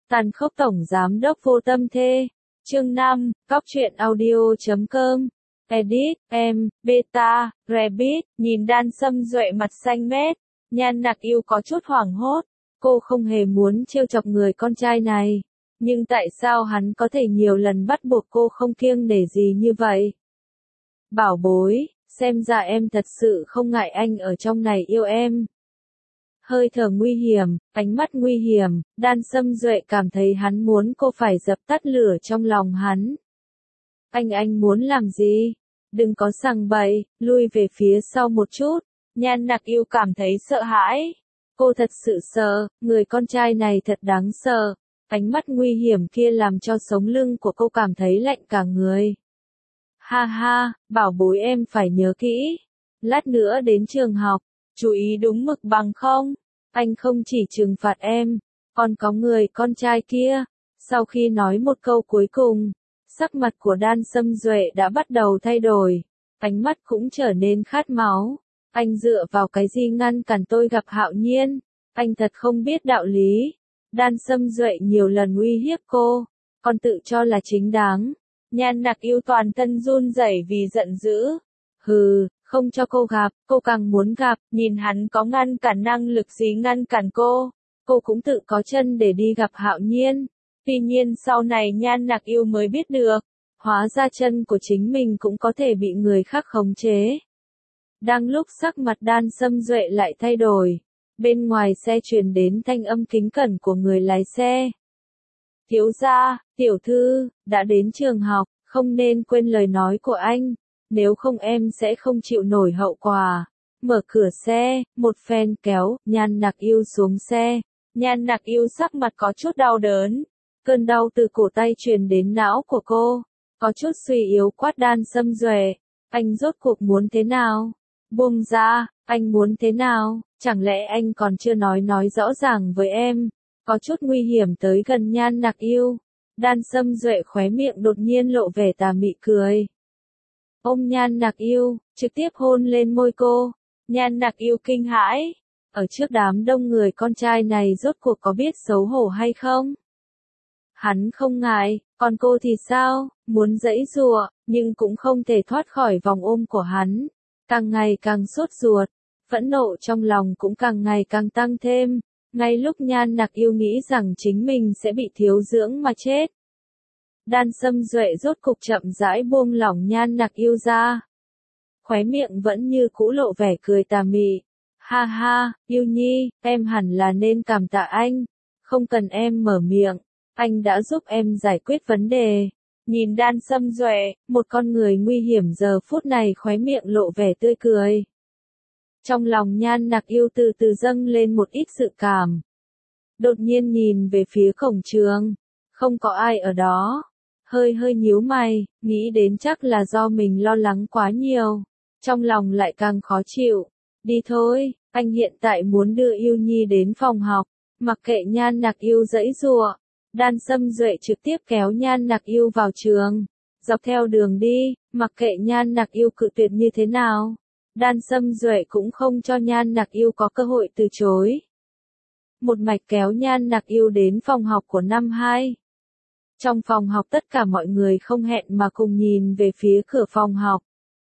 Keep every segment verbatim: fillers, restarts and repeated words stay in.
Tàn khốc tổng giám đốc vô tâm thê. Chương năm, Cóc truyện audio chấm com. Edit, em, Beta, Rabbit, nhìn Đan Sâm Duệ mặt xanh mét. Nhan Nặc Yêu có chút hoảng hốt. Cô không hề muốn trêu chọc người con trai này. Nhưng tại sao hắn có thể nhiều lần bắt buộc cô không kiêng nể gì như vậy? Bảo bối, xem ra em thật sự không ngại anh ở trong này yêu em. Hơi thở nguy hiểm, ánh mắt nguy hiểm, Đan Sâm Duệ cảm thấy hắn muốn cô phải dập tắt lửa trong lòng hắn. Anh anh muốn làm gì? Đừng có sằng bậy, lui về phía sau một chút. Nhan Nặc Yêu cảm thấy sợ hãi. Cô thật sự sợ, người con trai này thật đáng sợ. Ánh mắt nguy hiểm kia làm cho sống lưng của cô cảm thấy lạnh cả người. Ha ha, bảo bối em phải nhớ kỹ. Lát nữa đến trường học, chú ý đúng mực bằng không? Anh không chỉ trừng phạt em, còn có người con trai kia. Sau khi nói một câu cuối cùng, sắc mặt của Đan Sâm Duệ đã bắt đầu thay đổi, ánh mắt cũng trở nên khát máu. Anh dựa vào cái gì ngăn cản tôi gặp Hạo Nhiên? Anh thật không biết đạo lý. Đan Sâm Duệ nhiều lần uy hiếp cô, còn tự cho là chính đáng. Nhan Nặc Yêu toàn thân run rẩy vì giận dữ. Hừ, không cho cô gặp, cô càng muốn gặp, nhìn hắn có ngăn cản năng lực gì ngăn cản cô. Cô cũng tự có chân để đi gặp Hạo Nhiên. Tuy nhiên sau này Nhan Nặc Yêu mới biết được, hóa ra chân của chính mình cũng có thể bị người khác khống chế. Đang lúc sắc mặt Đan Sâm Duệ lại thay đổi, bên ngoài xe truyền đến thanh âm kính cẩn của người lái xe. Thiếu gia, tiểu thư, đã đến trường học, không nên quên lời nói của anh, nếu không em sẽ không chịu nổi hậu quả. Mở cửa xe, một phen kéo, Nhan Nặc Yêu xuống xe. Nhan Nặc Yêu sắc mặt có chút đau đớn, cơn đau từ cổ tay truyền đến não của cô, có chút suy yếu quát Đan Sâm Duệ, anh rốt cuộc muốn thế nào? Buông ra, anh muốn thế nào? Chẳng lẽ anh còn chưa nói nói rõ ràng với em? Có chút nguy hiểm tới gần Nhan Nặc Yêu. Đan Sâm Duệ khóe miệng đột nhiên lộ vẻ tà mị cười. Ôm Nhan Nặc Yêu, trực tiếp hôn lên môi cô. Nhan Nặc Yêu kinh hãi. Ở trước đám đông người con trai này rốt cuộc có biết xấu hổ hay không? Hắn không ngại, còn cô thì sao? Muốn giãy giụa, nhưng cũng không thể thoát khỏi vòng ôm của hắn. Càng ngày càng sốt ruột, phẫn nộ trong lòng cũng càng ngày càng tăng thêm. Ngay lúc Nhan Nặc Yêu nghĩ rằng chính mình sẽ bị thiếu dưỡng mà chết, Đan Sâm Duệ rốt cục chậm rãi buông lỏng Nhan Nặc Yêu ra. Khóe miệng vẫn như cũ lộ vẻ cười tà mị. Ha ha, Yêu Nhi, em hẳn là nên cảm tạ anh. Không cần em mở miệng, anh đã giúp em giải quyết vấn đề. Nhìn Đan Sâm Duệ, một con người nguy hiểm giờ phút này khóe miệng lộ vẻ tươi cười. Trong lòng Nhan Nặc Yêu từ từ dâng lên một ít sự cảm. Đột nhiên nhìn về phía cổng trường, không có ai ở đó. Hơi hơi nhíu mày, nghĩ đến chắc là do mình lo lắng quá nhiều. Trong lòng lại càng khó chịu. Đi thôi, anh hiện tại muốn đưa Yêu Nhi đến phòng học. Mặc kệ Nhan Nặc Yêu giãy giụa, Đan Sâm Duệ trực tiếp kéo Nhan Nặc Yêu vào trường. Dọc theo đường đi, mặc kệ Nhan Nặc Yêu cự tuyệt như thế nào, Đan Sâm Duệ cũng không cho Nhan Nặc Yêu có cơ hội từ chối. Một mạch kéo Nhan Nặc Yêu đến phòng học của năm hai. Trong phòng học tất cả mọi người không hẹn mà cùng nhìn về phía cửa phòng học.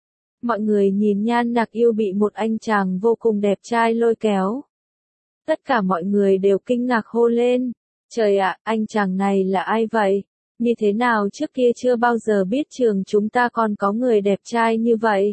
Mọi người nhìn Nhan Nặc Yêu bị một anh chàng vô cùng đẹp trai lôi kéo. Tất cả mọi người đều kinh ngạc hô lên. Trời ạ, anh chàng này là ai vậy? Như thế nào trước kia chưa bao giờ biết trường chúng ta còn có người đẹp trai như vậy?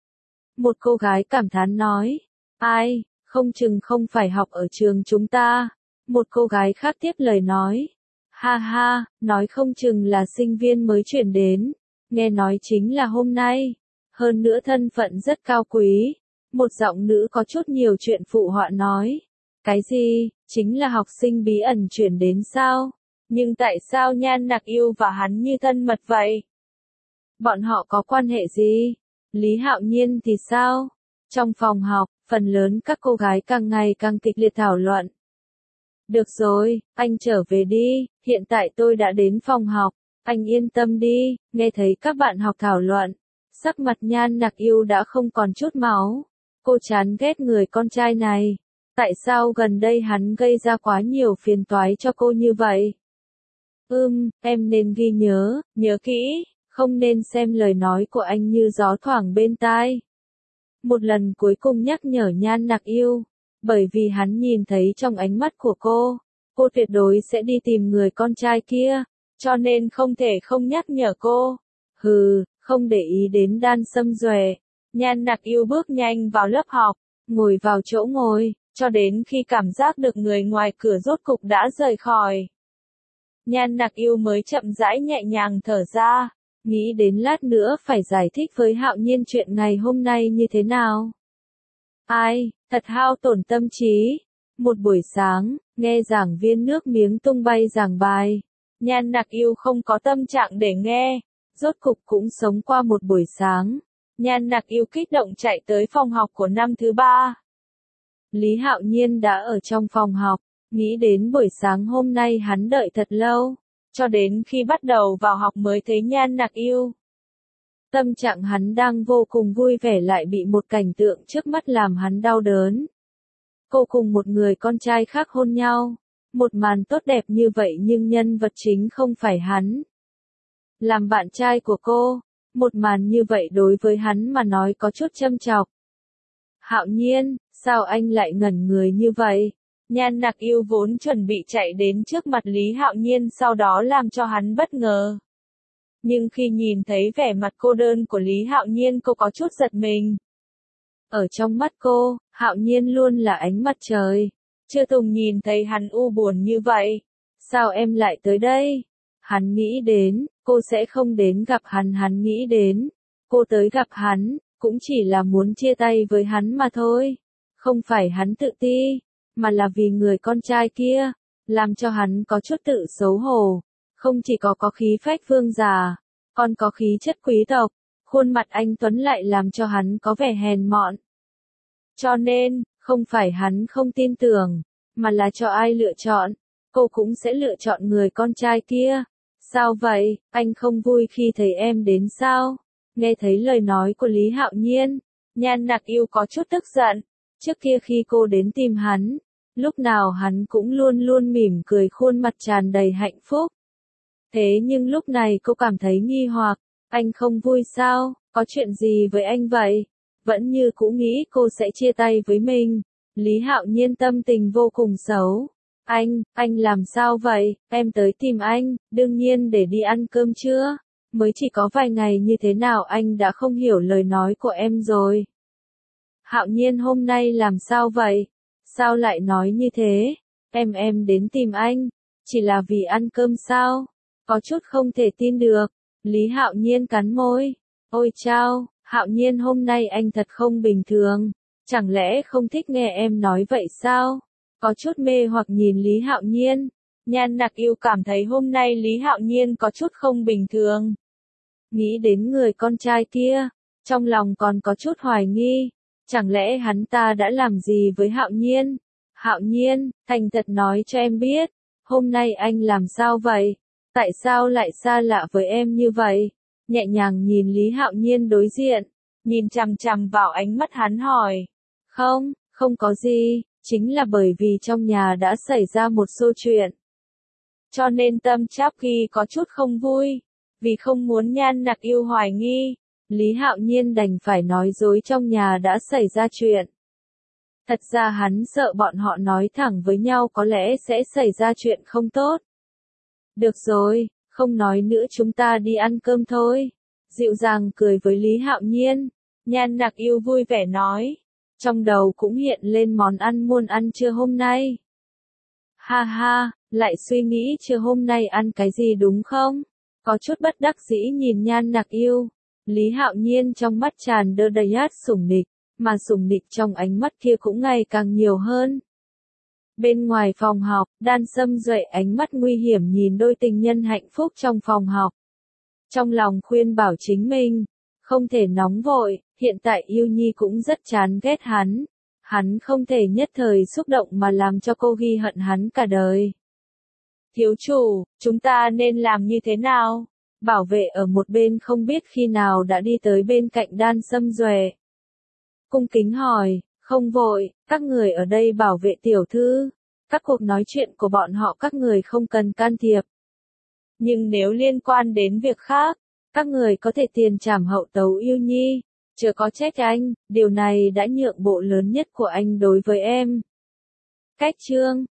Một cô gái cảm thán nói. Ai, không chừng không phải học ở trường chúng ta. Một cô gái khác tiếp lời nói. Ha ha, nói không chừng là sinh viên mới chuyển đến. Nghe nói chính là hôm nay. Hơn nữa thân phận rất cao quý. Một giọng nữ có chút nhiều chuyện phụ họa nói. Cái gì, chính là học sinh bí ẩn chuyển đến sao? Nhưng tại sao Nhan Nặc Yêu và hắn như thân mật vậy? Bọn họ có quan hệ gì? Lý Hạo Nhiên thì sao? Trong phòng học, phần lớn các cô gái càng ngày càng kịch liệt thảo luận. Được rồi, anh trở về đi, hiện tại tôi đã đến phòng học, anh yên tâm đi. Nghe thấy các bạn học thảo luận, sắc mặt Nhan Nặc Yêu đã không còn chút máu. Cô chán ghét người con trai này. Tại sao gần đây hắn gây ra quá nhiều phiền toái cho cô như vậy? Ừm, em nên ghi nhớ, nhớ kỹ, không nên xem lời nói của anh như gió thoảng bên tai. Một lần cuối cùng nhắc nhở Nhan Nặc Yêu, bởi vì hắn nhìn thấy trong ánh mắt của cô, cô tuyệt đối sẽ đi tìm người con trai kia, cho nên không thể không nhắc nhở cô. Hừ, không để ý đến Đan Sâm Duệ, Nhan Nặc Yêu bước nhanh vào lớp học, ngồi vào chỗ ngồi, cho đến khi cảm giác được người ngoài cửa rốt cục đã rời khỏi. Nhan Nặc Yêu mới chậm rãi nhẹ nhàng thở ra, nghĩ đến lát nữa phải giải thích với Hạo Nhiên chuyện ngày hôm nay như thế nào. Ai, thật hao tổn tâm trí. Một buổi sáng, nghe giảng viên nước miếng tung bay giảng bài. Nhan Nặc Yêu không có tâm trạng để nghe, rốt cục cũng sống qua một buổi sáng. Nhan Nặc Yêu kích động chạy tới phòng học của năm thứ ba. Lý Hạo Nhiên đã ở trong phòng học, nghĩ đến buổi sáng hôm nay hắn đợi thật lâu, cho đến khi bắt đầu vào học mới thấy Nhan Nặc Yêu. Tâm trạng hắn đang vô cùng vui vẻ lại bị một cảnh tượng trước mắt làm hắn đau đớn. Cô cùng một người con trai khác hôn nhau, một màn tốt đẹp như vậy nhưng nhân vật chính không phải hắn. Làm bạn trai của cô, một màn như vậy đối với hắn mà nói có chút châm chọc. Hạo Nhiên, sao anh lại ngẩn người như vậy? Nhan Nặc Yêu vốn chuẩn bị chạy đến trước mặt Lý Hạo Nhiên sau đó làm cho hắn bất ngờ. Nhưng khi nhìn thấy vẻ mặt cô đơn của Lý Hạo Nhiên cô có chút giật mình. Ở trong mắt cô, Hạo Nhiên luôn là ánh mặt trời. Chưa từng nhìn thấy hắn u buồn như vậy. Sao em lại tới đây? Hắn nghĩ đến, cô sẽ không đến gặp hắn hắn nghĩ đến. Cô tới gặp hắn, cũng chỉ là muốn chia tay với hắn mà thôi. Không phải hắn tự ti, mà là vì người con trai kia, làm cho hắn có chút tự xấu hổ. Không chỉ có có khí phách vương giả, còn có khí chất quý tộc, khuôn mặt anh tuấn lại làm cho hắn có vẻ hèn mọn. Cho nên, không phải hắn không tin tưởng, mà là cho ai lựa chọn, cô cũng sẽ lựa chọn người con trai kia. Sao vậy, anh không vui khi thấy em đến sao? Nghe thấy lời nói của Lý Hạo Nhiên, Nhan Nặc Yêu có chút tức giận. Trước kia khi cô đến tìm hắn, lúc nào hắn cũng luôn luôn mỉm cười khuôn mặt tràn đầy hạnh phúc. Thế nhưng lúc này cô cảm thấy nghi hoặc, anh không vui sao, có chuyện gì với anh vậy? Vẫn như cũ nghĩ cô sẽ chia tay với mình. Lý Hạo Nhiên tâm tình vô cùng xấu. Anh, anh làm sao vậy? Em tới tìm anh, đương nhiên để đi ăn cơm trưa. Mới chỉ có vài ngày như thế nào anh đã không hiểu lời nói của em rồi. Hạo Nhiên hôm nay làm sao vậy? Sao lại nói như thế? Em em đến tìm anh, chỉ là vì ăn cơm sao? Có chút không thể tin được. Lý Hạo Nhiên cắn môi. Ôi chao, Hạo Nhiên hôm nay anh thật không bình thường. Chẳng lẽ không thích nghe em nói vậy sao? Có chút mê hoặc nhìn Lý Hạo Nhiên. Nhan Nặc Yêu cảm thấy hôm nay Lý Hạo Nhiên có chút không bình thường. Nghĩ đến người con trai kia, trong lòng còn có chút hoài nghi. Chẳng lẽ hắn ta đã làm gì với Hạo Nhiên? Hạo Nhiên, thành thật nói cho em biết, hôm nay anh làm sao vậy? Tại sao lại xa lạ với em như vậy? Nhẹ nhàng nhìn Lý Hạo Nhiên đối diện, nhìn chằm chằm vào ánh mắt hắn hỏi. Không, không có gì, chính là bởi vì trong nhà đã xảy ra một số chuyện. Cho nên tâm Tráp Ghi có chút không vui, vì không muốn Nhan Nặc Yêu hoài nghi. Lý Hạo Nhiên đành phải nói dối trong nhà đã xảy ra chuyện. Thật ra hắn sợ bọn họ nói thẳng với nhau có lẽ sẽ xảy ra chuyện không tốt. Được rồi, không nói nữa chúng ta đi ăn cơm thôi. Dịu dàng cười với Lý Hạo Nhiên, Nhan Nặc Yêu vui vẻ nói. Trong đầu cũng hiện lên món ăn muôn ăn trưa hôm nay. Ha ha, lại suy nghĩ trưa hôm nay ăn cái gì đúng không? Có chút bất đắc dĩ nhìn Nhan Nặc Yêu. Lý Hạo Nhiên trong mắt tràn đơ đầy át sủng nịch, mà sủng nịch trong ánh mắt kia cũng ngày càng nhiều hơn. Bên ngoài phòng học, Đan Sâm Duệ ánh mắt nguy hiểm nhìn đôi tình nhân hạnh phúc trong phòng học. Trong lòng khuyên bảo chính mình, không thể nóng vội, hiện tại Yêu Nhi cũng rất chán ghét hắn. Hắn không thể nhất thời xúc động mà làm cho cô ghi hận hắn cả đời. Thiếu chủ, chúng ta nên làm như thế nào? Bảo vệ ở một bên không biết khi nào đã đi tới bên cạnh Đan Sâm Duệ. Cung kính hỏi, không vội, các người ở đây bảo vệ tiểu thư. Các cuộc nói chuyện của bọn họ các người không cần can thiệp. Nhưng nếu liên quan đến việc khác, các người có thể tiền trảm hậu tấu yêu nhi, chớ có trách anh, điều này đã nhượng bộ lớn nhất của anh đối với em. Cách chương